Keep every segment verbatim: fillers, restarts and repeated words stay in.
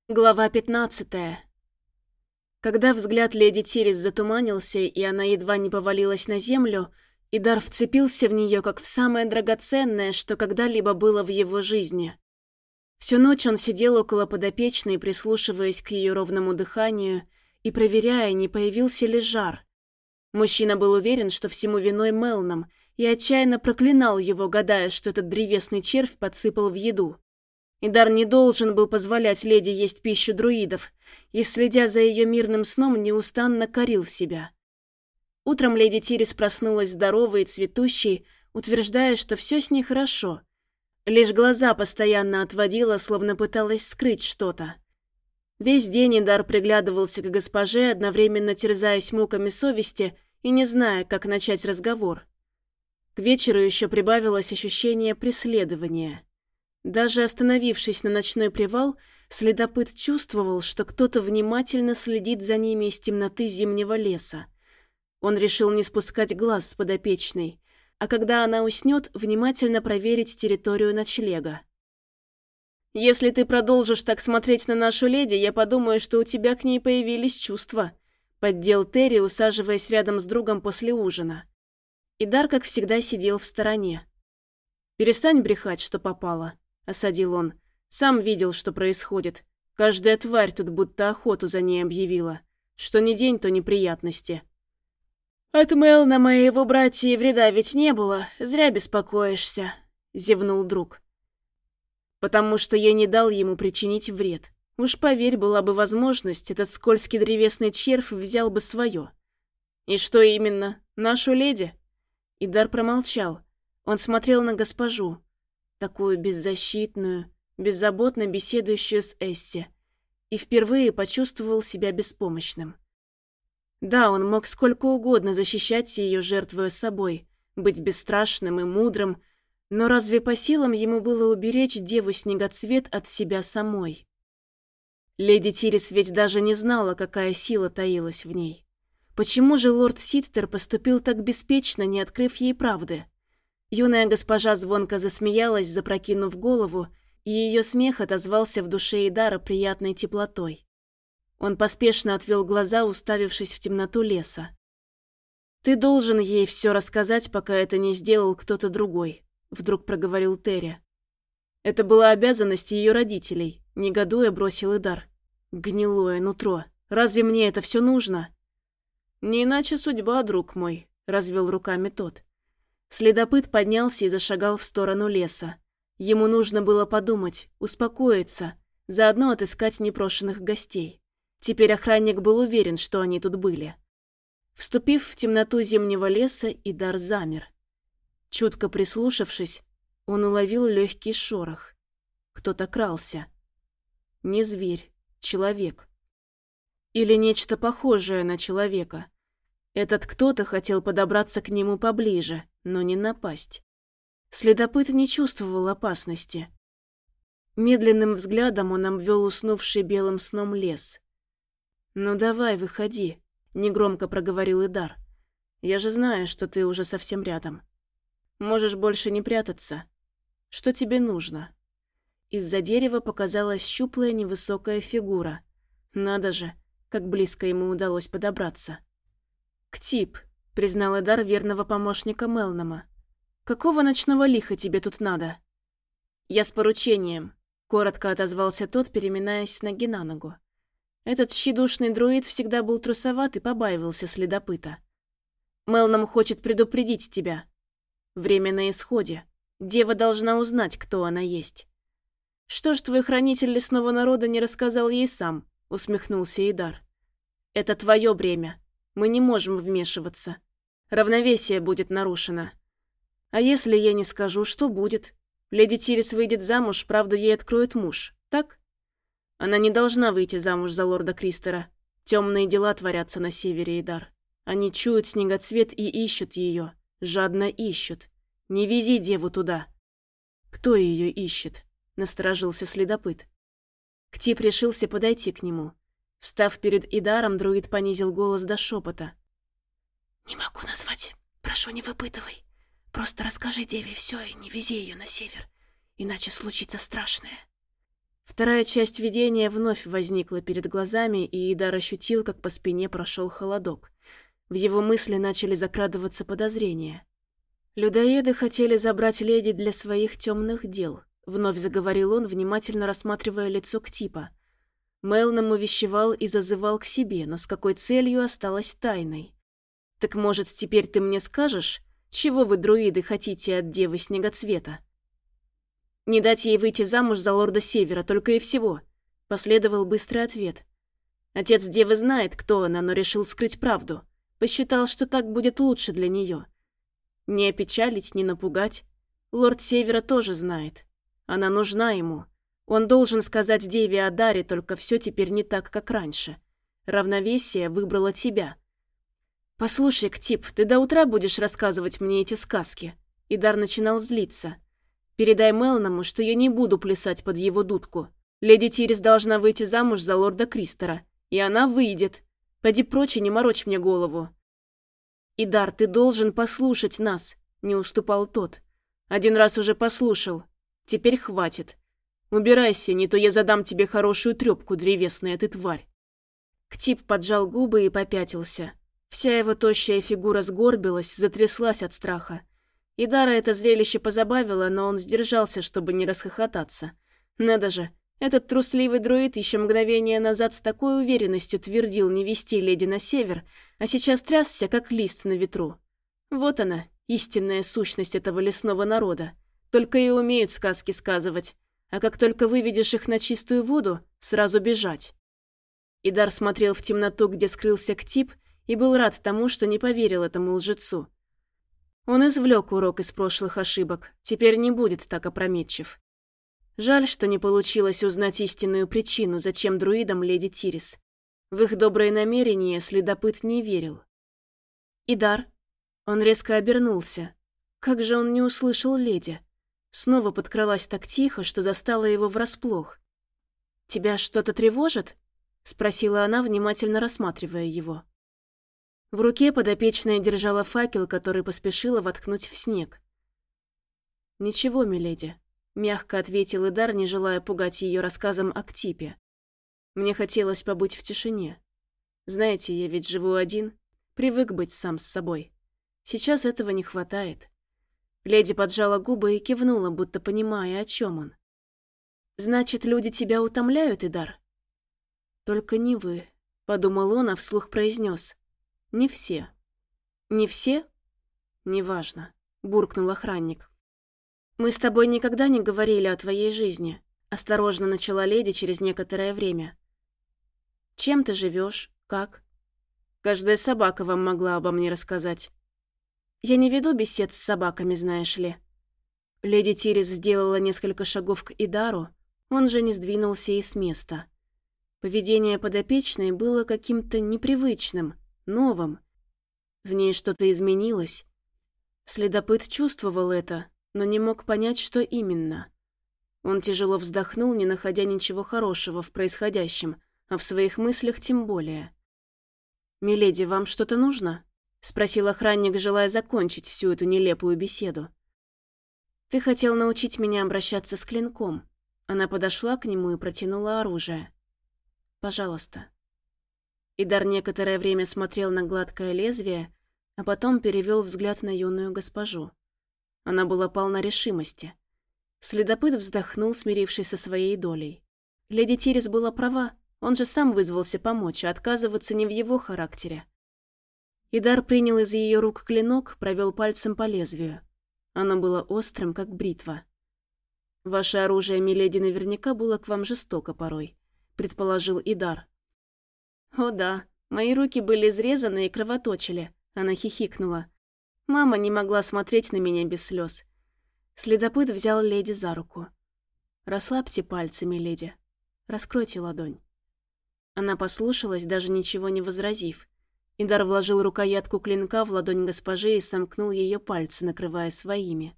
Глава пятнадцатая. Когда взгляд леди Тирис затуманился, и она едва не повалилась на землю, Идар вцепился в нее, как в самое драгоценное, что когда-либо было в его жизни. Всю ночь он сидел около подопечной, прислушиваясь к ее ровному дыханию и проверяя, не появился ли жар. Мужчина был уверен, что всему виной Мелном, и отчаянно проклинал его, гадая, что этот древесный червь подсыпал в еду. Идар не должен был позволять леди есть пищу друидов, и, следя за ее мирным сном, неустанно корил себя. Утром леди Тирис проснулась здоровой и цветущей, утверждая, что все с ней хорошо. Лишь глаза постоянно отводила, словно пыталась скрыть что-то. Весь день Идар приглядывался к госпоже, одновременно терзаясь муками совести и не зная, как начать разговор. К вечеру еще прибавилось ощущение преследования. Даже остановившись на ночной привал, следопыт чувствовал, что кто-то внимательно следит за ними из темноты зимнего леса. Он решил не спускать глаз с подопечной, а когда она уснет, внимательно проверить территорию ночлега. «Если ты продолжишь так смотреть на нашу леди, я подумаю, что у тебя к ней появились чувства», — поддел Терри, усаживаясь рядом с другом после ужина. Идар, как всегда, сидел в стороне. «Перестань брехать, что попало», — осадил он. «Сам видел, что происходит. Каждая тварь тут будто охоту за ней объявила. Что ни день, то неприятности». «От Мелна моего братья и вреда ведь не было. Зря беспокоишься», — зевнул друг. «Потому что я не дал ему причинить вред. Уж поверь, была бы возможность, этот скользкий древесный червь взял бы свое». «И что именно? Нашу леди?» Идар промолчал. Он смотрел на госпожу, такую беззащитную, беззаботно беседующую с Эсси, и впервые почувствовал себя беспомощным. Да, он мог сколько угодно защищать ее, жертвуя собой, быть бесстрашным и мудрым, но разве по силам ему было уберечь деву-снегоцвет от себя самой? Леди Тирис ведь даже не знала, какая сила таилась в ней. Почему же лорд Ситтер поступил так беспечно, не открыв ей правды? Юная госпожа звонко засмеялась, запрокинув голову, и ее смех отозвался в душе Идара приятной теплотой. Он поспешно отвел глаза, уставившись в темноту леса. «Ты должен ей все рассказать, пока это не сделал кто-то другой», — вдруг проговорил Терри. «Это была обязанность ее родителей», — негодуя бросил Идар. «Гнилое нутро. Разве мне это все нужно?» «Не иначе судьба, друг мой», — развел руками тот. Следопыт поднялся и зашагал в сторону леса. Ему нужно было подумать, успокоиться, заодно отыскать непрошенных гостей. Теперь охранник был уверен, что они тут были. Вступив в темноту зимнего леса, Идар замер. Чутко прислушавшись, он уловил легкий шорох. Кто-то крался. Не зверь, человек. Или нечто похожее на человека. Этот кто-то хотел подобраться к нему поближе, но не напасть. Следопыт не чувствовал опасности. Медленным взглядом он обвел уснувший белым сном лес. «Ну давай, выходи», — негромко проговорил Идар. «Я же знаю, что ты уже совсем рядом. Можешь больше не прятаться. Что тебе нужно?» Из-за дерева показалась щуплая невысокая фигура. Надо же, как близко ему удалось подобраться. «Ктип», — признал Идар верного помощника Мелнома. «Какого ночного лиха тебе тут надо?» «Я с поручением», — коротко отозвался тот, переминаясь с ноги на ногу. Этот тщедушный друид всегда был трусоват и побаивался следопыта. «Мелном хочет предупредить тебя. Время на исходе. Дева должна узнать, кто она есть». «Что ж твой хранитель лесного народа не рассказал ей сам?» — усмехнулся Идар. «Это твое бремя. Мы не можем вмешиваться. Равновесие будет нарушено. А если я не скажу, что будет? Леди Тирис выйдет замуж, правда, ей откроет муж, так? Она не должна выйти замуж за лорда Кристера. Темные дела творятся на севере, Идар. Они чуют снегоцвет и ищут ее. Жадно ищут. Не вези деву туда». «Кто ее ищет?» — насторожился следопыт. Ктип решился подойти к нему. Встав перед Идаром, друид понизил голос до шепота. «Не могу назвать. Прошу, не выпытывай. Просто расскажи деве все и не вези ее на север. Иначе случится страшное». Вторая часть видения вновь возникла перед глазами, и Идар ощутил, как по спине прошел холодок. В его мысли начали закрадываться подозрения. «Людоеды хотели забрать леди для своих темных дел», — вновь заговорил он, внимательно рассматривая лицо Ктипа. Мелном увещевал и зазывал к себе, но с какой целью осталось тайной. «Так, может, теперь ты мне скажешь, чего вы, друиды, хотите от девы Снегоцвета?» «Не дать ей выйти замуж за лорда Севера, только и всего», — последовал быстрый ответ. «Отец девы знает, кто она, но решил скрыть правду. Посчитал, что так будет лучше для нее. Не опечалить, не напугать. Лорд Севера тоже знает. Она нужна ему. Он должен сказать деве о даре, только все теперь не так, как раньше. Равновесие выбрало тебя». «Послушай, Ктип, ты до утра будешь рассказывать мне эти сказки?» Идар начинал злиться. «Передай Мелному, что я не буду плясать под его дудку. Леди Тирис должна выйти замуж за лорда Кристера. И она выйдет. Поди прочь и не морочь мне голову». «Идар, ты должен послушать нас», — не уступал тот. «Один раз уже послушал. Теперь хватит. Убирайся, не то я задам тебе хорошую трёпку, древесная ты тварь». Ктип поджал губы и попятился. Вся его тощая фигура сгорбилась, затряслась от страха. Идара это зрелище позабавило, но он сдержался, чтобы не расхохотаться. Надо же, этот трусливый друид еще мгновение назад с такой уверенностью твердил не вести леди на север, а сейчас трясся, как лист на ветру. Вот она, истинная сущность этого лесного народа. Только и умеют сказки сказывать, а как только выведешь их на чистую воду, сразу бежать. Идар смотрел в темноту, где скрылся Ктип, и был рад тому, что не поверил этому лжецу. Он извлек урок из прошлых ошибок, теперь не будет так опрометчив. Жаль, что не получилось узнать истинную причину, зачем друидам леди Тирис. В их добрые намерения следопыт не верил. «Идар?» Он резко обернулся. Как же он не услышал леди? Снова подкралась так тихо, что застала его врасплох. «Тебя что-то тревожит?» — спросила она, внимательно рассматривая его. В руке подопечная держала факел, который поспешила воткнуть в снег. «Ничего, миледи», — мягко ответил Идар, не желая пугать ее рассказом о Ктипе. «Мне хотелось побыть в тишине. Знаете, я ведь живу один, привык быть сам с собой. Сейчас этого не хватает». Леди поджала губы и кивнула, будто понимая, о чем он. «Значит, люди тебя утомляют, Идар?» «Только не вы», — подумал он, а вслух произнес. «Не все». «Не все?» «Неважно», — буркнул охранник. «Мы с тобой никогда не говорили о твоей жизни», — осторожно начала леди через некоторое время. «Чем ты живешь? Как?» «Каждая собака вам могла обо мне рассказать». «Я не веду бесед с собаками, знаешь ли». Леди Тирис сделала несколько шагов к Идару, он же не сдвинулся и с места. Поведение подопечной было каким-то непривычным, новым. В ней что-то изменилось. Следопыт чувствовал это, но не мог понять, что именно. Он тяжело вздохнул, не находя ничего хорошего в происходящем, а в своих мыслях тем более. «Миледи, вам что-то нужно?» — спросил охранник, желая закончить всю эту нелепую беседу. «Ты хотел научить меня обращаться с клинком». Она подошла к нему и протянула оружие. «Пожалуйста». Идар некоторое время смотрел на гладкое лезвие, а потом перевел взгляд на юную госпожу. Она была полна решимости. Следопыт вздохнул, смирившись со своей долей. Леди Тирис была права, он же сам вызвался помочь, а отказываться не в его характере. Идар принял из ее рук клинок, провел пальцем по лезвию. Оно было острым, как бритва. «Ваше оружие, миледи, наверняка было к вам жестоко порой», — предположил Идар. «О да, мои руки были изрезаны и кровоточили», — она хихикнула. Мама не могла смотреть на меня без слез. Следопыт взял леди за руку. «Расслабьте пальцы, миледи. Раскройте ладонь». Она послушалась, даже ничего не возразив. Идар вложил рукоятку клинка в ладонь госпожи и сомкнул ее пальцы, накрывая своими.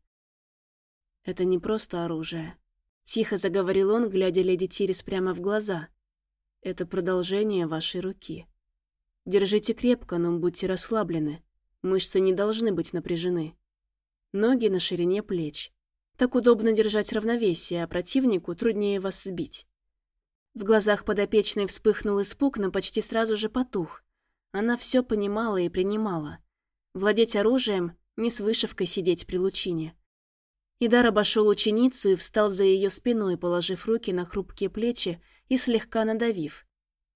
«Это не просто оружие», — тихо заговорил он, глядя леди Тирис прямо в глаза. «Это продолжение вашей руки. Держите крепко, но будьте расслаблены. Мышцы не должны быть напряжены. Ноги на ширине плеч. Так удобно держать равновесие, а противнику труднее вас сбить. В глазах подопечной вспыхнул испуг, но почти сразу же потух. Она все понимала и принимала. Владеть оружием — не с вышивкой сидеть при лучине. Идар обошел ученицу и встал за ее спиной, положив руки на хрупкие плечи и слегка надавив.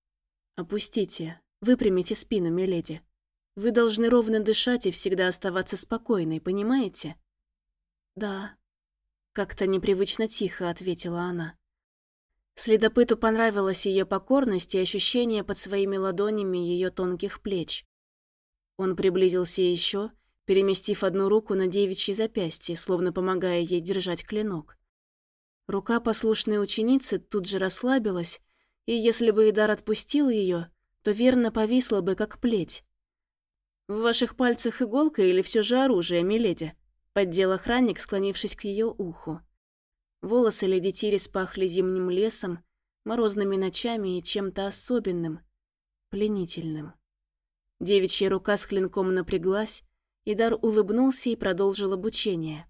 «Опустите, выпрямите спину, миледи. Вы должны ровно дышать и всегда оставаться спокойной, понимаете?» «Да», — как-то непривычно тихо ответила она. Следопыту понравилась ее покорность и ощущение под своими ладонями ее тонких плеч. Он приблизился еще, переместив одну руку на девичье запястье, словно помогая ей держать клинок. Рука послушной ученицы тут же расслабилась, и если бы Идар отпустил ее, то верно повисла бы, как плеть. «В ваших пальцах иголка или все же оружие, миледи?» — поддел охранник, склонившись к ее уху. Волосы леди Тирис пахли зимним лесом, морозными ночами и чем-то особенным, пленительным. Девичья рука с клинком напряглась, Идар улыбнулся и продолжил обучение.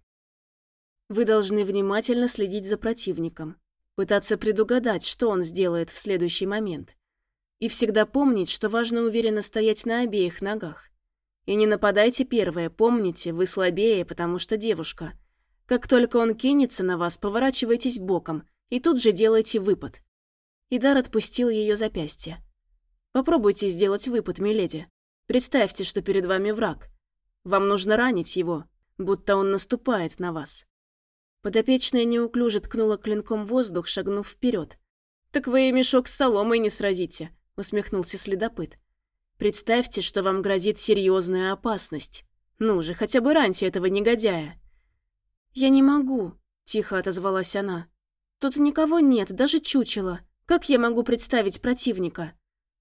«Вы должны внимательно следить за противником, пытаться предугадать, что он сделает в следующий момент. И всегда помнить, что важно уверенно стоять на обеих ногах. И не нападайте первое, помните, вы слабее, потому что девушка. Как только он кинется на вас, поворачивайтесь боком и тут же делайте выпад». Идар отпустил ее запястье. «Попробуйте сделать выпад, миледи. Представьте, что перед вами враг. Вам нужно ранить его, будто он наступает на вас». Подопечная неуклюже ткнула клинком в воздух, шагнув вперед. «Так вы и мешок с соломой не сразите», — усмехнулся следопыт. «Представьте, что вам грозит серьезная опасность. Ну же, хотя бы раньте этого негодяя». «Я не могу», — тихо отозвалась она. «Тут никого нет, даже чучела. Как я могу представить противника?»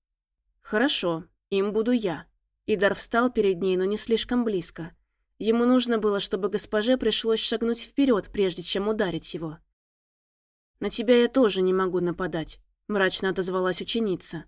«Хорошо, им буду я». Идар встал перед ней, но не слишком близко. Ему нужно было, чтобы госпоже пришлось шагнуть вперед, прежде чем ударить его. «На тебя я тоже не могу нападать», — мрачно отозвалась ученица.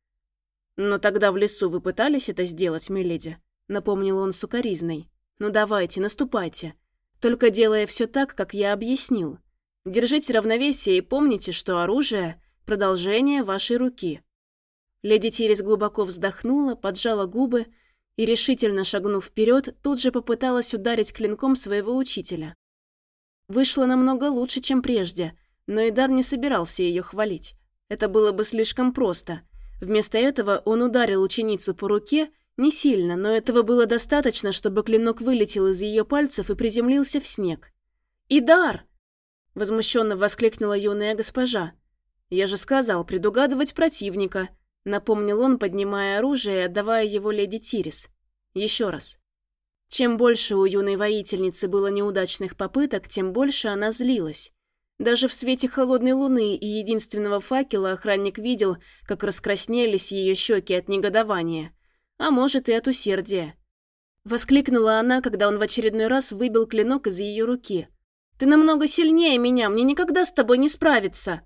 «Но тогда в лесу вы пытались это сделать, миледи?» — напомнил он сукоризной. «Ну давайте, наступайте. Только делая все так, как я объяснил. Держите равновесие и помните, что оружие — продолжение вашей руки». Леди Тирис глубоко вздохнула, поджала губы и, решительно шагнув вперед, тут же попыталась ударить клинком своего учителя. Вышло намного лучше, чем прежде, но Идар не собирался ее хвалить. Это было бы слишком просто. Вместо этого он ударил ученицу по руке, не сильно, но этого было достаточно, чтобы клинок вылетел из ее пальцев и приземлился в снег. «Идар!» — возмущенно воскликнула юная госпожа. «Я же сказал предугадывать противника», — напомнил он, поднимая оружие и отдавая его леди Тирис. «Еще раз». Чем больше у юной воительницы было неудачных попыток, тем больше она злилась. Даже в свете холодной луны и единственного факела охранник видел, как раскраснелись ее щеки от негодования. А может, и от усердия. Воскликнула она, когда он в очередной раз выбил клинок из ее руки. «Ты намного сильнее меня, мне никогда с тобой не справиться!»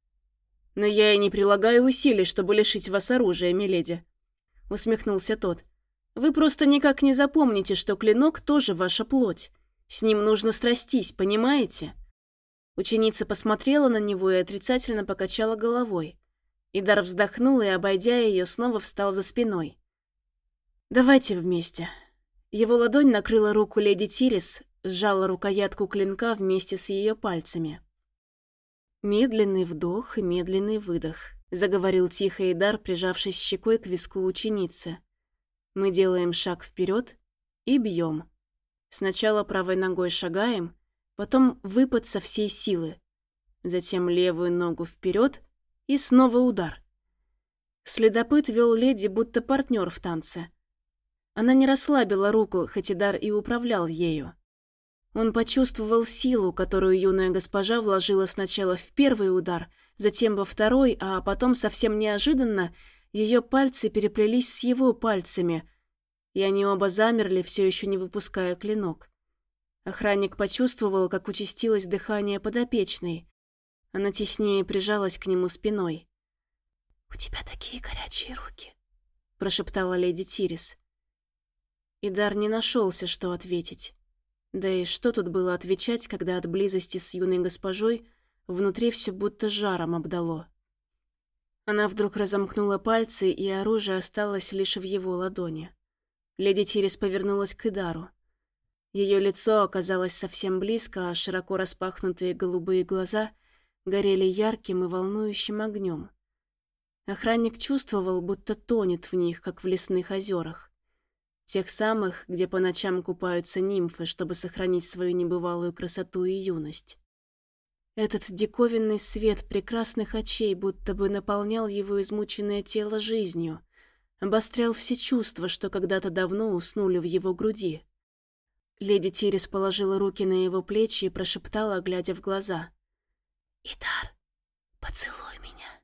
«Но я и не прилагаю усилий, чтобы лишить вас оружия, миледи», — усмехнулся тот. «Вы просто никак не запомните, что клинок тоже ваша плоть. С ним нужно срастись, понимаете?» Ученица посмотрела на него и отрицательно покачала головой. Идар вздохнул и, обойдя ее, снова встал за спиной. «Давайте вместе». Его ладонь накрыла руку леди Тирис, сжала рукоятку клинка вместе с ее пальцами. «Медленный вдох и медленный выдох», — заговорил тихо Идар, прижавшись щекой к виску ученицы. «Мы делаем шаг вперед и бьем. Сначала правой ногой шагаем, потом выпад со всей силы, затем левую ногу вперед и снова удар». Следопыт вел леди, будто партнер в танце. Она не расслабила руку, хоть Идар и управлял ею. Он почувствовал силу, которую юная госпожа вложила сначала в первый удар, затем во второй, а потом совсем неожиданно ее пальцы переплелись с его пальцами, и они оба замерли, все еще не выпуская клинок. Охранник почувствовал, как участилось дыхание подопечной. Она теснее прижалась к нему спиной. «У тебя такие горячие руки», — прошептала леди Тирис. Идар не нашелся, что ответить. Да и что тут было отвечать, когда от близости с юной госпожой внутри все будто жаром обдало. Она вдруг разомкнула пальцы, и оружие осталось лишь в его ладони. Леди Тирис повернулась к Идару. Ее лицо оказалось совсем близко, а широко распахнутые голубые глаза горели ярким и волнующим огнем. Охранник чувствовал, будто тонет в них, как в лесных озерах. Тех самых, где по ночам купаются нимфы, чтобы сохранить свою небывалую красоту и юность. Этот диковинный свет прекрасных очей будто бы наполнял его измученное тело жизнью, обострял все чувства, что когда-то давно уснули в его груди. Леди Тирис положила руки на его плечи и прошептала, глядя в глаза: «Идар, поцелуй меня».